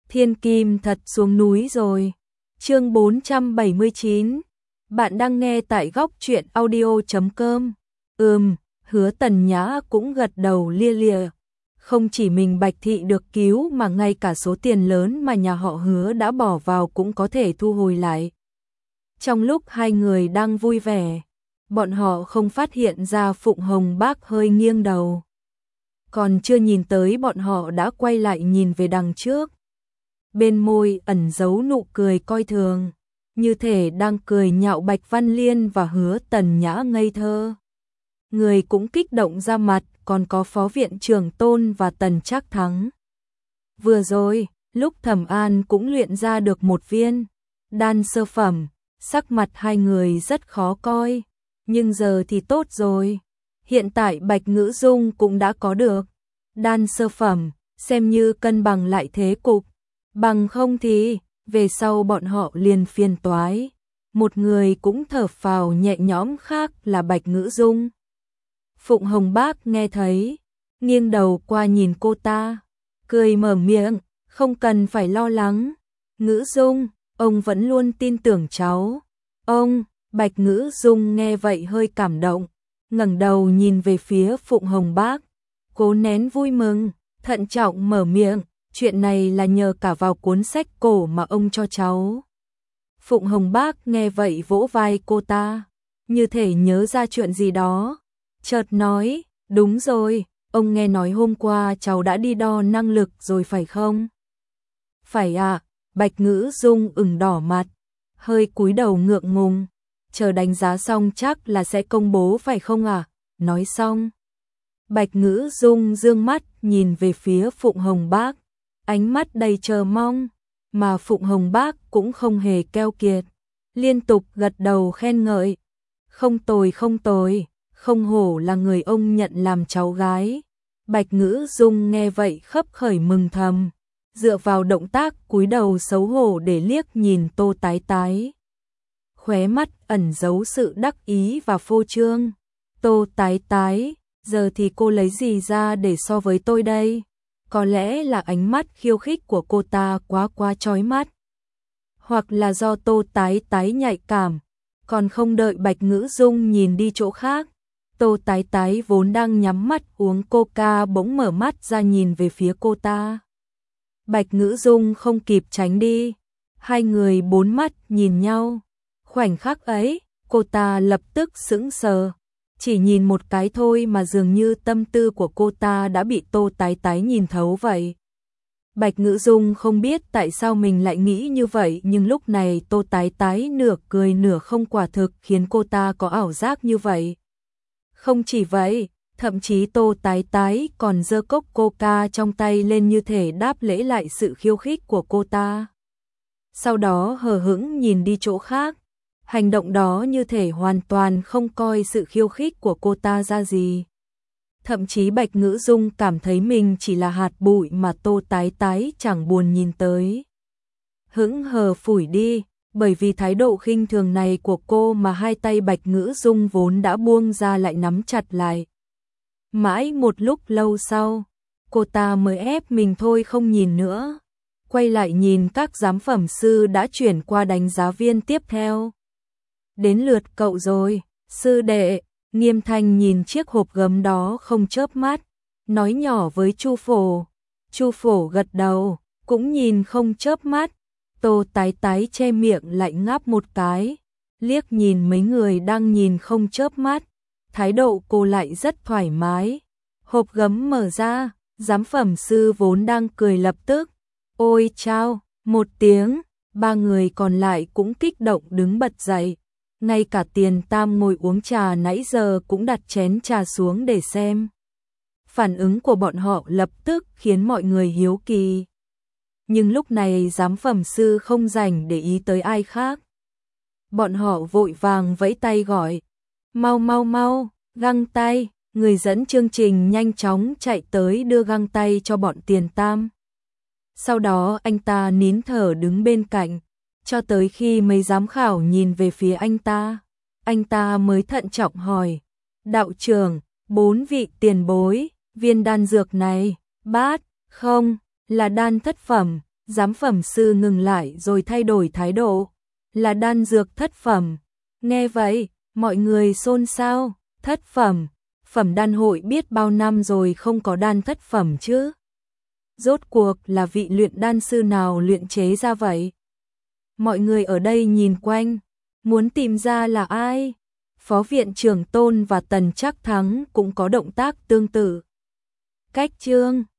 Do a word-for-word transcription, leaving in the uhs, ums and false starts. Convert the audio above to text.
Thiên kim thật xuống núi rồi. Chương bốn trăm bảy mươi chín. Bạn đang nghe tại góc truyện audio chấm com. Ừm, Hứa Tần Nhã cũng gật đầu lia lịa. Không chỉ mình Bạch Thị được cứu mà ngay cả số tiền lớn mà nhà họ Hứa đã bỏ vào cũng có thể thu hồi lại. Trong lúc hai người đang vui vẻ, bọn họ không phát hiện ra Phụng Hồng Bác hơi nghiêng đầu. Còn chưa nhìn tới bọn họ đã quay lại nhìn về đằng trước. Bên môi ẩn giấu nụ cười coi thường, như thể đang cười nhạo Bạch Văn Liên và Hứa Tần Nhã ngây thơ. Người cũng kích động ra mặt, còn có Phó Viện trưởng Tôn và Tần Trác Thắng. Vừa rồi, lúc Thẩm An cũng luyện ra được một viên đan sơ phẩm, sắc mặt hai người rất khó coi, nhưng giờ thì tốt rồi. Hiện tại Bạch Ngữ Dung cũng đã có được đan sơ phẩm, xem như cân bằng lại thế cục. Bằng không thì, về sau bọn họ liền phiền toái. Một người cũng thở phào nhẹ nhõm khác là Bạch Ngữ Dung. Phụng Hồng Bác nghe thấy, nghiêng đầu qua nhìn cô ta, cười mở miệng, không cần phải lo lắng. Ngữ Dung, ông vẫn luôn tin tưởng cháu. Ông, Bạch Ngữ Dung nghe vậy hơi cảm động, ngẩng đầu nhìn về phía Phụng Hồng Bác, cố nén vui mừng, thận trọng mở miệng, chuyện này là nhờ cả vào cuốn sách cổ mà ông cho cháu. Phụng Hồng Bác nghe vậy vỗ vai cô ta, như thể nhớ ra chuyện gì đó, chợt nói, đúng rồi, ông nghe nói hôm qua cháu đã đi đo năng lực rồi phải không? Phải ạ, à, Bạch Ngữ Dung ửng đỏ mặt, hơi cúi đầu ngượng ngùng, chờ đánh giá xong chắc là sẽ công bố phải không à? Nói xong, Bạch Ngữ Dung dương mắt nhìn về phía Phụng Hồng Bác, ánh mắt đầy chờ mong, mà Phụng Hồng Bác cũng không hề keo kiệt, liên tục gật đầu khen ngợi. Không tồi không tồi, không hổ là người ông nhận làm cháu gái. Bạch Ngữ Dung nghe vậy khấp khởi mừng thầm, dựa vào động tác cúi đầu xấu hổ để liếc nhìn Tô Tái Tái. Khóe mắt ẩn giấu sự đắc ý và phô trương. Tô Tái Tái, giờ thì cô lấy gì ra để so với tôi đây? Có lẽ là ánh mắt khiêu khích của cô ta quá quá chói mắt. Hoặc là do Tô Tái Tái nhạy cảm, còn không đợi Bạch Ngữ Dung nhìn đi chỗ khác. Tô Tái Tái vốn đang nhắm mắt uống coca bỗng mở mắt ra nhìn về phía cô ta. Bạch Ngữ Dung không kịp tránh đi. Hai người bốn mắt nhìn nhau. Khoảnh khắc ấy, cô ta lập tức sững sờ. Chỉ nhìn một cái thôi mà dường như tâm tư của cô ta đã bị Tô Tái Tái nhìn thấu vậy. Bạch Ngữ Dung không biết tại sao mình lại nghĩ như vậy, nhưng lúc này Tô Tái Tái nửa cười nửa không, quả thực khiến cô ta có ảo giác như vậy. Không chỉ vậy, thậm chí Tô Tái Tái còn giơ cốc coca trong tay lên như thể đáp lễ lại sự khiêu khích của cô ta. Sau đó hờ hững nhìn đi chỗ khác. Hành động đó như thể hoàn toàn không coi sự khiêu khích của cô ta ra gì. Thậm chí Bạch Ngữ Dung cảm thấy mình chỉ là hạt bụi mà Tô Tái Tái chẳng buồn nhìn tới. Hững hờ phủi đi, bởi vì thái độ khinh thường này của cô mà hai tay Bạch Ngữ Dung vốn đã buông ra lại nắm chặt lại. Mãi một lúc lâu sau, cô ta mới ép mình thôi không nhìn nữa. Quay lại nhìn các giám phẩm sư đã chuyển qua đánh giá viên tiếp theo. Đến lượt cậu rồi, sư đệ. Nghiêm Thanh nhìn chiếc hộp gấm đó không chớp mắt, nói nhỏ với Chu Phổ. Chu Phổ gật đầu, cũng nhìn không chớp mắt. Tô Tái Tái che miệng lại ngáp một cái, liếc nhìn mấy người đang nhìn không chớp mắt. Thái độ cô lại rất thoải mái. Hộp gấm mở ra, giám phẩm sư vốn đang cười lập tức. Ôi chao, một tiếng, ba người còn lại cũng kích động đứng bật dậy. Ngay cả Tiền Tam ngồi uống trà nãy giờ cũng đặt chén trà xuống để xem. Phản ứng của bọn họ lập tức khiến mọi người hiếu kỳ. Nhưng lúc này giám phẩm sư không rảnh để ý tới ai khác. Bọn họ vội vàng vẫy tay gọi. Mau mau mau, găng tay. Người dẫn chương trình nhanh chóng chạy tới đưa găng tay cho bọn Tiền Tam. Sau đó anh ta nín thở đứng bên cạnh. Cho tới khi mấy giám khảo nhìn về phía anh ta, anh ta mới thận trọng hỏi, đạo trưởng, bốn vị tiền bối, viên đan dược này, bát, không, là đan thất phẩm, Giám phẩm sư ngừng lại rồi thay đổi thái độ. Là đan dược thất phẩm. Nghe vậy, mọi người xôn xao. Thất phẩm, phẩm đan hội biết bao năm rồi không có đan thất phẩm chứ. Rốt cuộc là vị luyện đan sư nào luyện chế ra vậy? Mọi người ở đây nhìn quanh, muốn tìm ra là ai. Phó viện trưởng Tôn và Tần Trác Thắng cũng có động tác tương tự. Cách chương